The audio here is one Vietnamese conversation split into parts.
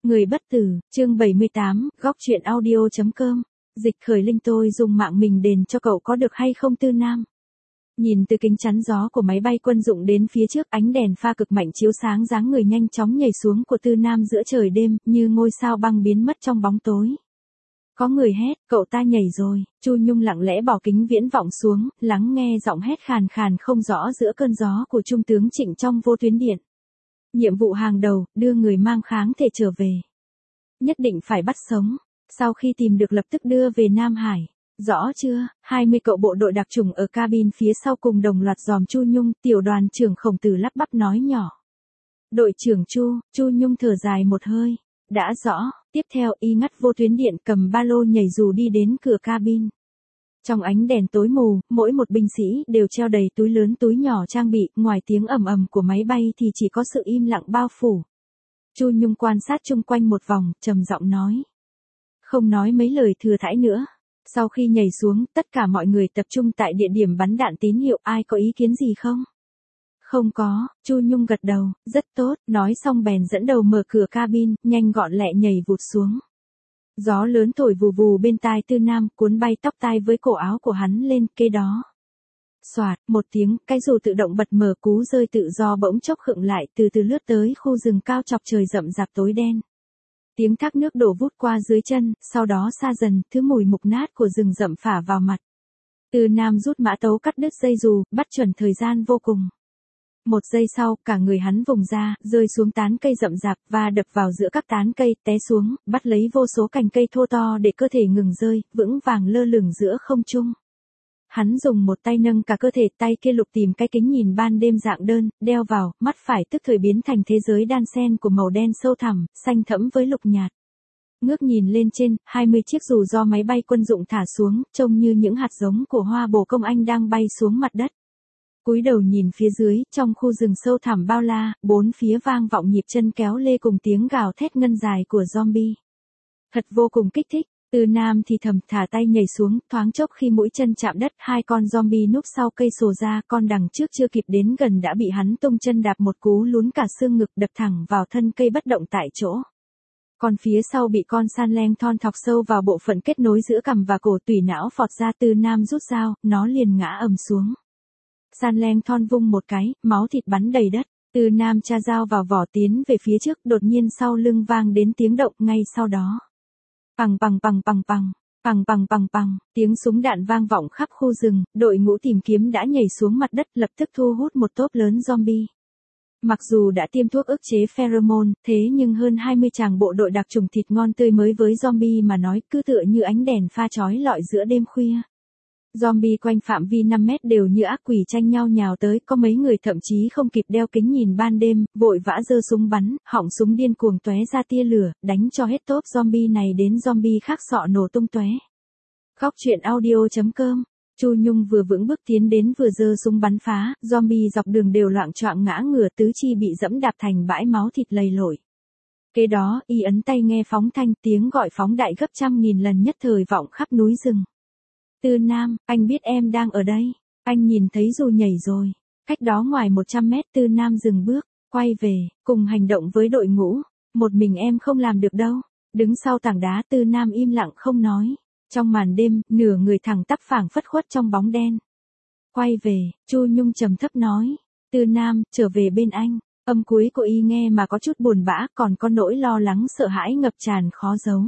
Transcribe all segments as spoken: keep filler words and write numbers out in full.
Người bất tử, chương bảy mươi tám, góc chuyện audio chấm com. Dịch Khởi Linh, tôi dùng mạng mình đền cho cậu có được hay không Tư Nam? Nhìn từ kính chắn gió của máy bay quân dụng đến phía trước, ánh đèn pha cực mạnh chiếu sáng dáng người nhanh chóng nhảy xuống của Tư Nam giữa trời đêm, như ngôi sao băng biến mất trong bóng tối. Có người hét, cậu ta nhảy rồi. Chu Nhung lặng lẽ bỏ kính viễn vọng xuống, lắng nghe giọng hét khàn khàn không rõ giữa cơn gió của Trung tướng Trịnh trong vô tuyến điện. Nhiệm vụ hàng đầu, đưa người mang kháng thể trở về. Nhất định phải bắt sống. Sau khi tìm được lập tức đưa về Nam Hải. Rõ chưa? hai mươi cậu bộ đội đặc chủng ở cabin phía sau cùng đồng loạt dòm Chu Nhung. Tiểu đoàn trưởng Khổng Tử lắp bắp nói nhỏ. Đội trưởng Chu, Chu Nhung thở dài một hơi. Đã rõ. Tiếp theo y ngắt vô tuyến điện, cầm ba lô nhảy dù đi đến cửa cabin. Trong ánh đèn tối mù, mỗi một binh sĩ đều treo đầy túi lớn túi nhỏ trang bị, ngoài tiếng ầm ầm của máy bay thì chỉ có sự im lặng bao phủ. Chu Nhung quan sát chung quanh một vòng, trầm giọng nói. Không nói mấy lời thừa thãi nữa. Sau khi nhảy xuống, tất cả mọi người tập trung tại địa điểm bắn đạn tín hiệu, ai có ý kiến gì không? Không có, Chu Nhung gật đầu, rất tốt, nói xong bèn dẫn đầu mở cửa cabin, nhanh gọn lẹ nhảy vụt xuống. Gió lớn thổi vù vù bên tai Tư Nam, cuốn bay tóc tai với cổ áo của hắn lên, kế đó. Xoạt, một tiếng, cái dù tự động bật mở, cú rơi tự do bỗng chốc khựng lại, từ từ lướt tới khu rừng cao chọc trời rậm rạp tối đen. Tiếng thác nước đổ vút qua dưới chân, sau đó xa dần, thứ mùi mục nát của rừng rậm phả vào mặt. Tư Nam rút mã tấu cắt đứt dây dù, bắt chuẩn thời gian vô cùng. Một giây sau, cả người hắn vùng ra, rơi xuống tán cây rậm rạp và đập vào giữa các tán cây, té xuống, bắt lấy vô số cành cây thô to để cơ thể ngừng rơi, vững vàng lơ lửng giữa không trung. Hắn dùng một tay nâng cả cơ thể, tay kia lục tìm cái kính nhìn ban đêm dạng đơn, đeo vào, mắt phải tức thời biến thành thế giới đan xen của màu đen sâu thẳm, xanh thẫm với lục nhạt. Ngước nhìn lên trên, hai mươi chiếc dù do máy bay quân dụng thả xuống, trông như những hạt giống của hoa bồ công anh đang bay xuống mặt đất. Cúi đầu nhìn phía dưới, trong khu rừng sâu thẳm bao la, bốn phía vang vọng nhịp chân kéo lê cùng tiếng gào thét ngân dài của zombie. Thật vô cùng kích thích. Tư Nam thì thầm thả tay nhảy xuống, thoáng chốc khi mũi chân chạm đất, hai con zombie núp sau cây sồ ra, con đằng trước chưa kịp đến gần đã bị hắn tung chân đạp một cú lún cả xương ngực, đập thẳng vào thân cây bất động tại chỗ. Còn phía sau bị con san leng thon thọc sâu vào bộ phận kết nối giữa cằm và cổ, tủy não phọt ra. Tư Nam rút dao, nó liền ngã ầm xuống. San leng thon vung một cái, máu thịt bắn đầy đất. Tư Nam tra dao vào vỏ tiến về phía trước, đột nhiên sau lưng vang đến tiếng động, ngay sau đó. Pằng pằng pằng pằng pằng, pằng pằng pằng pằng, tiếng súng đạn vang vọng khắp khu rừng, đội ngũ tìm kiếm đã nhảy xuống mặt đất, lập tức thu hút một tốp lớn zombie. Mặc dù đã tiêm thuốc ức chế pheromone, thế nhưng hơn hai mươi chàng bộ đội đặc chủng thịt ngon tươi mới với zombie mà nói, cứ tựa như ánh đèn pha chói lọi giữa đêm khuya. Zombie quanh phạm vi năm mét đều như ác quỷ tranh nhau nhào tới, có mấy người thậm chí không kịp đeo kính nhìn ban đêm, vội vã giơ súng bắn, họng súng điên cuồng tóe ra tia lửa, đánh cho hết tốp zombie này đến zombie khác sọ nổ tung tóe. Góc chuyện audio chấm com. Chu Nhung vừa vững bước tiến đến vừa giơ súng bắn phá, zombie dọc đường đều loạng choạng ngã ngửa, tứ chi bị dẫm đạp thành bãi máu thịt lầy lội. Kế đó, y ấn tay nghe phóng thanh, tiếng gọi phóng đại gấp trăm nghìn lần nhất thời vọng khắp núi rừng. Tư Nam, anh biết em đang ở đây. Anh nhìn thấy dù nhảy rồi. Cách đó ngoài một trăm mét. Tư Nam dừng bước, quay về, cùng hành động với đội ngũ. Một mình em không làm được đâu. Đứng sau tảng đá, Tư Nam im lặng không nói. Trong màn đêm, nửa người thẳng tắp phảng phất khuất trong bóng đen. Quay về, Chu Nhung trầm thấp nói. Tư Nam, trở về bên anh. Âm cuối của y nghe mà có chút buồn bã, còn có nỗi lo lắng sợ hãi ngập tràn khó giấu.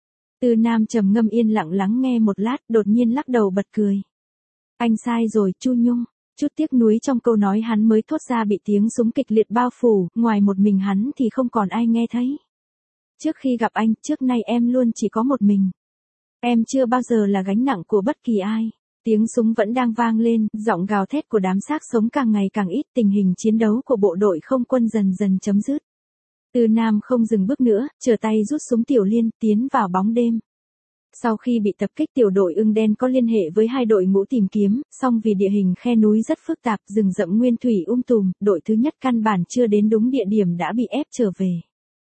Tư Nam trầm ngâm yên lặng lắng nghe một lát, đột nhiên lắc đầu bật cười. Anh sai rồi, Chu Nhung. Chút tiếc nuối trong câu nói hắn mới thốt ra bị tiếng súng kịch liệt bao phủ, ngoài một mình hắn thì không còn ai nghe thấy. Trước khi gặp anh, trước nay em luôn chỉ có một mình. Em chưa bao giờ là gánh nặng của bất kỳ ai. Tiếng súng vẫn đang vang lên, giọng gào thét của đám xác sống càng ngày càng ít, tình hình chiến đấu của bộ đội không quân dần dần chấm dứt. Tư Nam không dừng bước nữa, trở tay rút súng tiểu liên, tiến vào bóng đêm. Sau khi bị tập kích, tiểu đội ưng đen có liên hệ với hai đội ngũ tìm kiếm, song vì địa hình khe núi rất phức tạp, rừng rậm nguyên thủy um tùm, đội thứ nhất căn bản chưa đến đúng địa điểm đã bị ép trở về.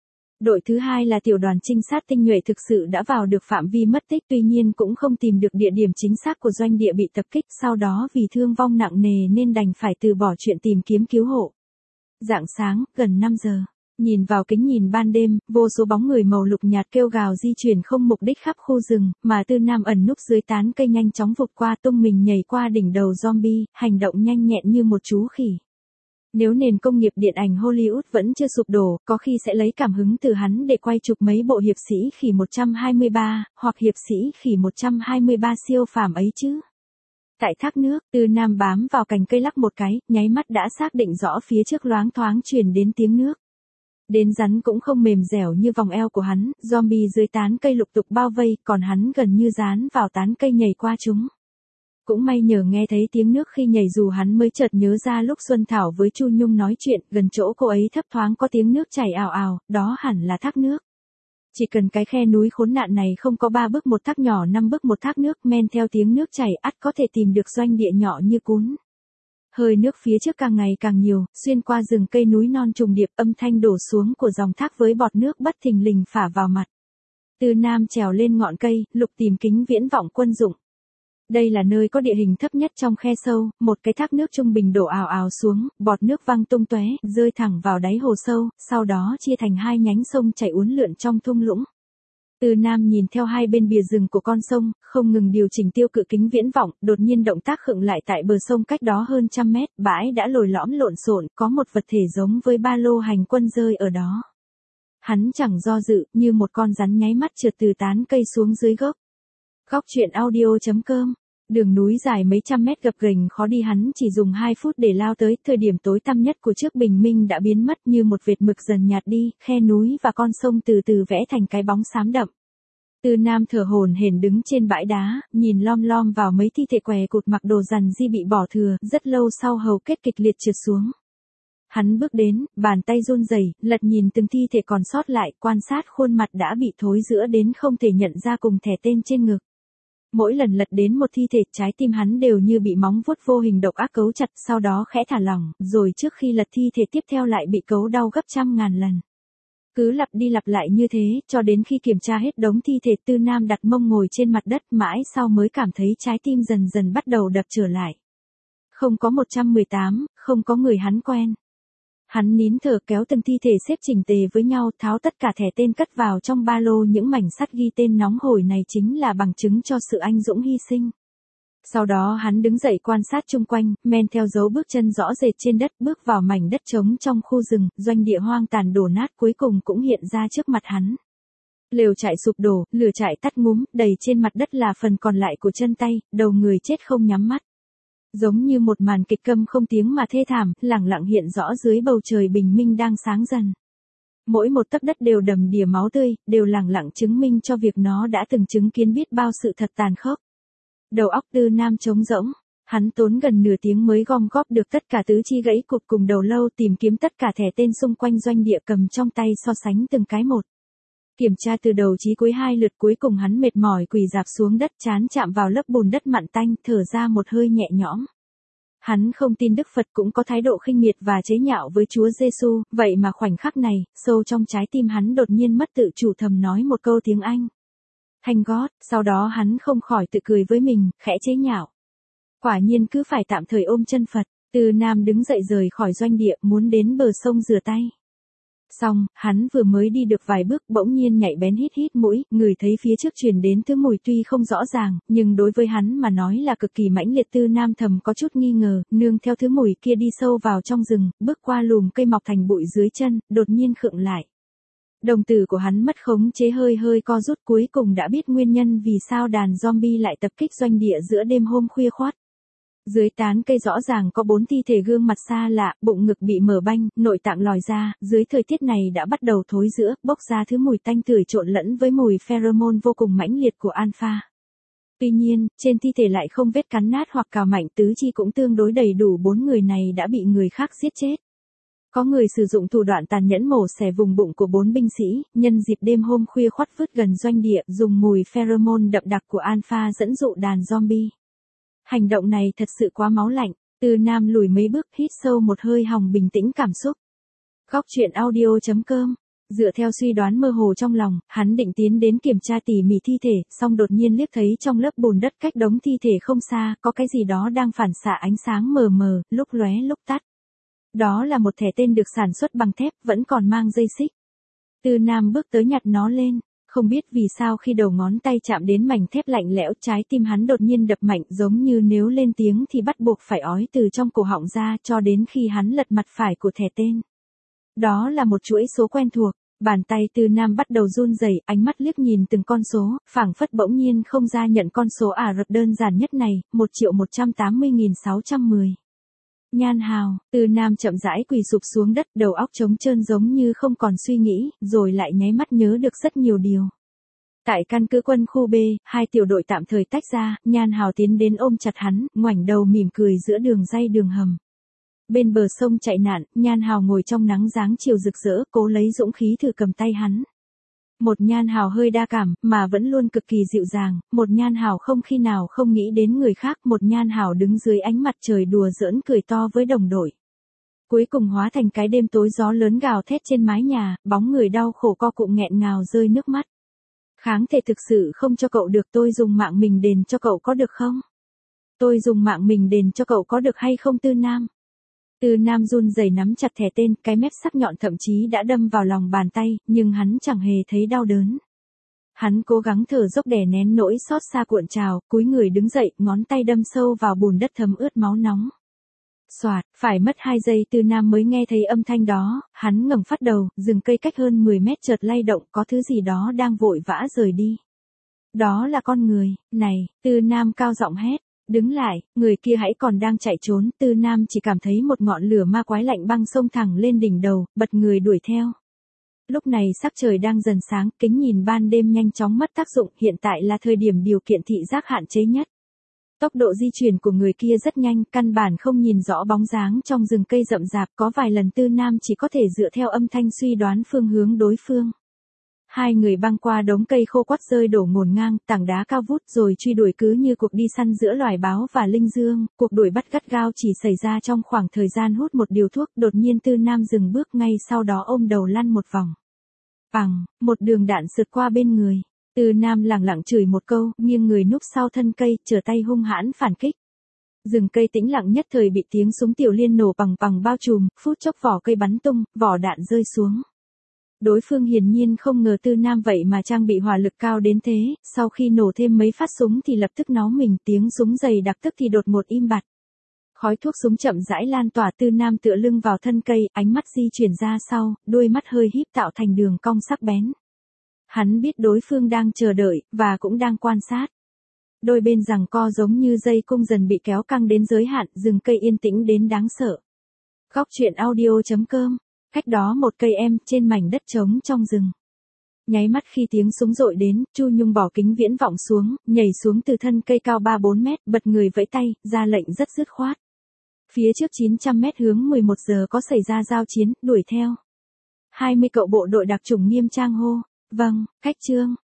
Đội thứ hai là tiểu đoàn trinh sát tinh nhuệ thực sự đã vào được phạm vi mất tích, tuy nhiên cũng không tìm được địa điểm chính xác của doanh địa bị tập kích, sau đó vì thương vong nặng nề nên đành phải từ bỏ chuyện tìm kiếm cứu hộ. Rạng sáng, gần năm giờ. Nhìn vào kính nhìn ban đêm, vô số bóng người màu lục nhạt kêu gào di chuyển không mục đích khắp khu rừng, mà Tư Nam ẩn núp dưới tán cây nhanh chóng vụt qua tung mình nhảy qua đỉnh đầu zombie, hành động nhanh nhẹn như một chú khỉ. Nếu nền công nghiệp điện ảnh Hollywood vẫn chưa sụp đổ, có khi sẽ lấy cảm hứng từ hắn để quay chụp mấy bộ hiệp sĩ khỉ một trăm hai mươi ba, hoặc hiệp sĩ khỉ một trăm hai mươi ba siêu phàm ấy chứ. Tại thác nước, Tư Nam bám vào cành cây lắc một cái, nháy mắt đã xác định rõ phía trước loáng thoáng truyền đến tiếng nước. Đến rắn cũng không mềm dẻo như vòng eo của hắn, zombie dưới tán cây lục tục bao vây, còn hắn gần như dán vào tán cây nhảy qua chúng. Cũng may nhờ nghe thấy tiếng nước khi nhảy dù hắn mới chợt nhớ ra lúc Xuân Thảo với Chu Nhung nói chuyện, gần chỗ cô ấy thấp thoáng có tiếng nước chảy ào ào, đó hẳn là thác nước. Chỉ cần cái khe núi khốn nạn này không có ba bước một thác nhỏ năm bước một thác nước, men theo tiếng nước chảy ắt có thể tìm được doanh địa nhỏ như cún. Hơi nước phía trước càng ngày càng nhiều, xuyên qua rừng cây núi non trùng điệp, âm thanh đổ xuống của dòng thác với bọt nước bất thình lình phả vào mặt. Tư Nam trèo lên ngọn cây, lục tìm kính viễn vọng quân dụng. Đây là nơi có địa hình thấp nhất trong khe sâu, một cái thác nước trung bình đổ ào ào xuống, bọt nước văng tung tóe, rơi thẳng vào đáy hồ sâu, sau đó chia thành hai nhánh sông chảy uốn lượn trong thung lũng. Tư Nam nhìn theo hai bên bìa rừng của con sông, không ngừng điều chỉnh tiêu cự kính viễn vọng, đột nhiên động tác khựng lại tại bờ sông cách đó hơn trăm mét, bãi đã lồi lõm lộn xộn, có một vật thể giống với ba lô hành quân rơi ở đó. Hắn chẳng do dự, như một con rắn nháy mắt trượt từ tán cây xuống dưới gốc. Góc truyện audio chấm com. Đường núi dài mấy trăm mét gập ghềnh khó đi, hắn chỉ dùng hai phút để lao tới, thời điểm tối tăm nhất của trước bình minh đã biến mất như một vệt mực dần nhạt đi, khe núi và con sông từ từ vẽ thành cái bóng xám đậm. Tư Nam thở hổn hển đứng trên bãi đá, nhìn lom lom vào mấy thi thể què cụt mặc đồ rằn di bị bỏ thừa, rất lâu sau hầu kết kịch liệt trượt xuống. Hắn bước đến, bàn tay run rẩy, lật nhìn từng thi thể còn sót lại, quan sát khuôn mặt đã bị thối rữa đến không thể nhận ra cùng thẻ tên trên ngực. Mỗi lần lật đến một thi thể, trái tim hắn đều như bị móng vuốt vô hình độc ác cấu chặt, sau đó khẽ thả lỏng, rồi trước khi lật thi thể tiếp theo lại bị cấu đau gấp trăm ngàn lần. Cứ lặp đi lặp lại như thế, cho đến khi kiểm tra hết đống thi thể, Tư Nam đặt mông ngồi trên mặt đất, mãi sau mới cảm thấy trái tim dần dần bắt đầu đập trở lại. Không có một trăm mười tám, không có người hắn quen. Hắn nín thở kéo từng thi thể xếp chỉnh tề với nhau, tháo tất cả thẻ tên cất vào trong ba lô, những mảnh sắt ghi tên nóng hổi này chính là bằng chứng cho sự anh dũng hy sinh. Sau đó hắn đứng dậy quan sát chung quanh, men theo dấu bước chân rõ rệt trên đất, bước vào mảnh đất trống trong khu rừng, doanh địa hoang tàn đổ nát cuối cùng cũng hiện ra trước mặt hắn. Lều trại sụp đổ, lửa trại tắt ngúm, đầy trên mặt đất là phần còn lại của chân tay, đầu người chết không nhắm mắt. Giống như một màn kịch câm không tiếng mà thê thảm, lẳng lặng hiện rõ dưới bầu trời bình minh đang sáng dần. Mỗi một tấc đất đều đầm đìa máu tươi, đều lẳng lặng chứng minh cho việc nó đã từng chứng kiến biết bao sự thật tàn khốc. Đầu óc Tư Nam trống rỗng, hắn tốn gần nửa tiếng mới gom góp được tất cả tứ chi gãy cụt cùng đầu lâu, tìm kiếm tất cả thẻ tên xung quanh doanh địa, cầm trong tay so sánh từng cái một. Kiểm tra từ đầu chí cuối hai lượt, cuối cùng hắn mệt mỏi quỳ rạp xuống đất, trán chạm vào lớp bùn đất mặn tanh, thở ra một hơi nhẹ nhõm. Hắn không tin Đức Phật cũng có thái độ khinh miệt và chế nhạo với Chúa Giêsu, vậy mà khoảnh khắc này, sâu trong trái tim hắn đột nhiên mất tự chủ, thầm nói một câu tiếng Anh. Thank God, sau đó hắn không khỏi tự cười với mình, khẽ chế nhạo. Quả nhiên cứ phải tạm thời ôm chân Phật. Tư Nam đứng dậy rời khỏi doanh địa, muốn đến bờ sông rửa tay. Xong, hắn vừa mới đi được vài bước, bỗng nhiên nhạy bén hít hít mũi, ngửi thấy phía trước truyền đến thứ mùi tuy không rõ ràng, nhưng đối với hắn mà nói là cực kỳ mãnh liệt. Tư Nam thầm có chút nghi ngờ, nương theo thứ mùi kia đi sâu vào trong rừng, bước qua lùm cây mọc thành bụi dưới chân, đột nhiên khựng lại. Đồng tử của hắn mất khống chế, hơi hơi co rút, cuối cùng đã biết nguyên nhân vì sao đàn zombie lại tập kích doanh địa giữa đêm hôm khuya khoắt. Dưới tán cây rõ ràng có bốn thi thể gương mặt xa lạ, bụng ngực bị mở banh, nội tạng lòi ra, dưới thời tiết này đã bắt đầu thối rữa, bốc ra thứ mùi tanh tưởi trộn lẫn với mùi pheromone vô cùng mãnh liệt của alpha. Tuy nhiên, trên thi thể lại không vết cắn nát hoặc cào mạnh, tứ chi cũng tương đối đầy đủ, bốn người này đã bị người khác giết chết. Có người sử dụng thủ đoạn tàn nhẫn mổ xẻ vùng bụng của bốn binh sĩ, nhân dịp đêm hôm khuya khoắt vứt gần doanh địa, dùng mùi pheromone đậm đặc của alpha dẫn dụ đàn zombie. Hành động này thật sự quá máu lạnh. Tư Nam lùi mấy bước, hít sâu một hơi hòng bình tĩnh cảm xúc. Góc truyện audio chấm com. Dựa theo suy đoán mơ hồ trong lòng, hắn định tiến đến kiểm tra tỉ mỉ thi thể, song đột nhiên liếc thấy trong lớp bùn đất cách đống thi thể không xa, có cái gì đó đang phản xạ ánh sáng mờ mờ, lúc lóe lúc tắt. Đó là một thẻ tên được sản xuất bằng thép, vẫn còn mang dây xích. Tư Nam bước tới nhặt nó lên, không biết vì sao khi đầu ngón tay chạm đến mảnh thép lạnh lẽo, trái tim hắn đột nhiên đập mạnh, giống như nếu lên tiếng thì bắt buộc phải ói từ trong cổ họng ra, cho đến khi hắn lật mặt phải của thẻ tên. Đó là một chuỗi số quen thuộc. Bàn tay Tư Nam bắt đầu run rẩy, ánh mắt liếc nhìn từng con số, phảng phất bỗng nhiên không ra nhận con số Ả Rập đơn giản nhất này, một triệu một trăm tám mươi nghìn sáu trăm mười. Nhan Hào. Tư Nam chậm rãi quỳ sụp xuống đất, đầu óc trống trơn giống như không còn suy nghĩ, rồi lại nháy mắt nhớ được rất nhiều điều. Tại căn cứ quân khu B, hai tiểu đội tạm thời tách ra, Nhan Hào tiến đến ôm chặt hắn, ngoảnh đầu mỉm cười giữa đường ray đường hầm. Bên bờ sông chạy nạn, Nhan Hào ngồi trong nắng dáng chiều rực rỡ, cố lấy dũng khí thử cầm tay hắn. Một Nhan Hào hơi đa cảm, mà vẫn luôn cực kỳ dịu dàng, một Nhan Hào không khi nào không nghĩ đến người khác, một Nhan Hào đứng dưới ánh mặt trời đùa giỡn cười to với đồng đội. Cuối cùng hóa thành cái đêm tối gió lớn gào thét trên mái nhà, bóng người đau khổ co cụm nghẹn ngào rơi nước mắt. Kháng thể thực sự không cho cậu được, tôi dùng mạng mình đền cho cậu có được không? Tôi dùng mạng mình đền cho cậu có được hay không Tư Nam? Tư Nam run rẩy nắm chặt thẻ tên, cái mép sắc nhọn thậm chí đã đâm vào lòng bàn tay, nhưng hắn chẳng hề thấy đau đớn. Hắn cố gắng thở dốc đè nén nỗi xót xa cuộn trào, cúi người đứng dậy, ngón tay đâm sâu vào bùn đất thấm ướt máu nóng. Soạt, phải mất hai giây Tư Nam mới nghe thấy âm thanh đó, hắn ngẩng phát đầu, rừng cây cách hơn mười mét chợt lay động, có thứ gì đó đang vội vã rời đi. Đó là con người, này, Tư Nam cao giọng hét. Đứng lại, người kia hãy còn đang chạy trốn, Tư Nam chỉ cảm thấy một ngọn lửa ma quái lạnh băng xông thẳng lên đỉnh đầu, bật người đuổi theo. Lúc này sắc trời đang dần sáng, kính nhìn ban đêm nhanh chóng mất tác dụng, hiện tại là thời điểm điều kiện thị giác hạn chế nhất. Tốc độ di chuyển của người kia rất nhanh, căn bản không nhìn rõ bóng dáng trong rừng cây rậm rạp, có vài lần Tư Nam chỉ có thể dựa theo âm thanh suy đoán phương hướng đối phương. Hai người băng qua đống cây khô quắt rơi đổ ngổn ngang, tảng đá cao vút rồi truy đuổi cứ như cuộc đi săn giữa loài báo và linh dương, cuộc đuổi bắt gắt gao chỉ xảy ra trong khoảng thời gian hút một điều thuốc, đột nhiên Tư Nam dừng bước ngay sau đó ôm đầu lăn một vòng. Bằng, một đường đạn sượt qua bên người. Tư Nam lẳng lặng chửi một câu, nghiêng người núp sau thân cây, trở tay hung hãn phản kích. Rừng cây tĩnh lặng nhất thời bị tiếng súng tiểu liên nổ bằng bằng bao trùm, phút chốc vỏ cây bắn tung, vỏ đạn rơi xuống. Đối phương hiển nhiên không ngờ Tư Nam vậy mà trang bị hỏa lực cao đến thế, sau khi nổ thêm mấy phát súng thì lập tức nó mình, tiếng súng dày đặc tức thì đột ngột im bặt. Khói thuốc súng chậm rãi lan tỏa, Tư Nam tựa lưng vào thân cây, ánh mắt di chuyển ra sau, đôi mắt hơi híp tạo thành đường cong sắc bén. Hắn biết đối phương đang chờ đợi, và cũng đang quan sát. Đôi bên giằng co giống như dây cung dần bị kéo căng đến giới hạn, rừng cây yên tĩnh đến đáng sợ. Góc truyện audio chấm com. Cách đó một cây em, trên mảnh đất trống trong rừng. Nháy mắt khi tiếng súng dội đến, Chu Nhung bỏ kính viễn vọng xuống, nhảy xuống từ thân cây cao ba bốn mét, bật người vẫy tay, ra lệnh rất dứt khoát. Phía trước chín trăm mét hướng mười một giờ có xảy ra giao chiến, đuổi theo. hai mươi cậu bộ đội đặc chủng nghiêm trang hô. Vâng, cách chương.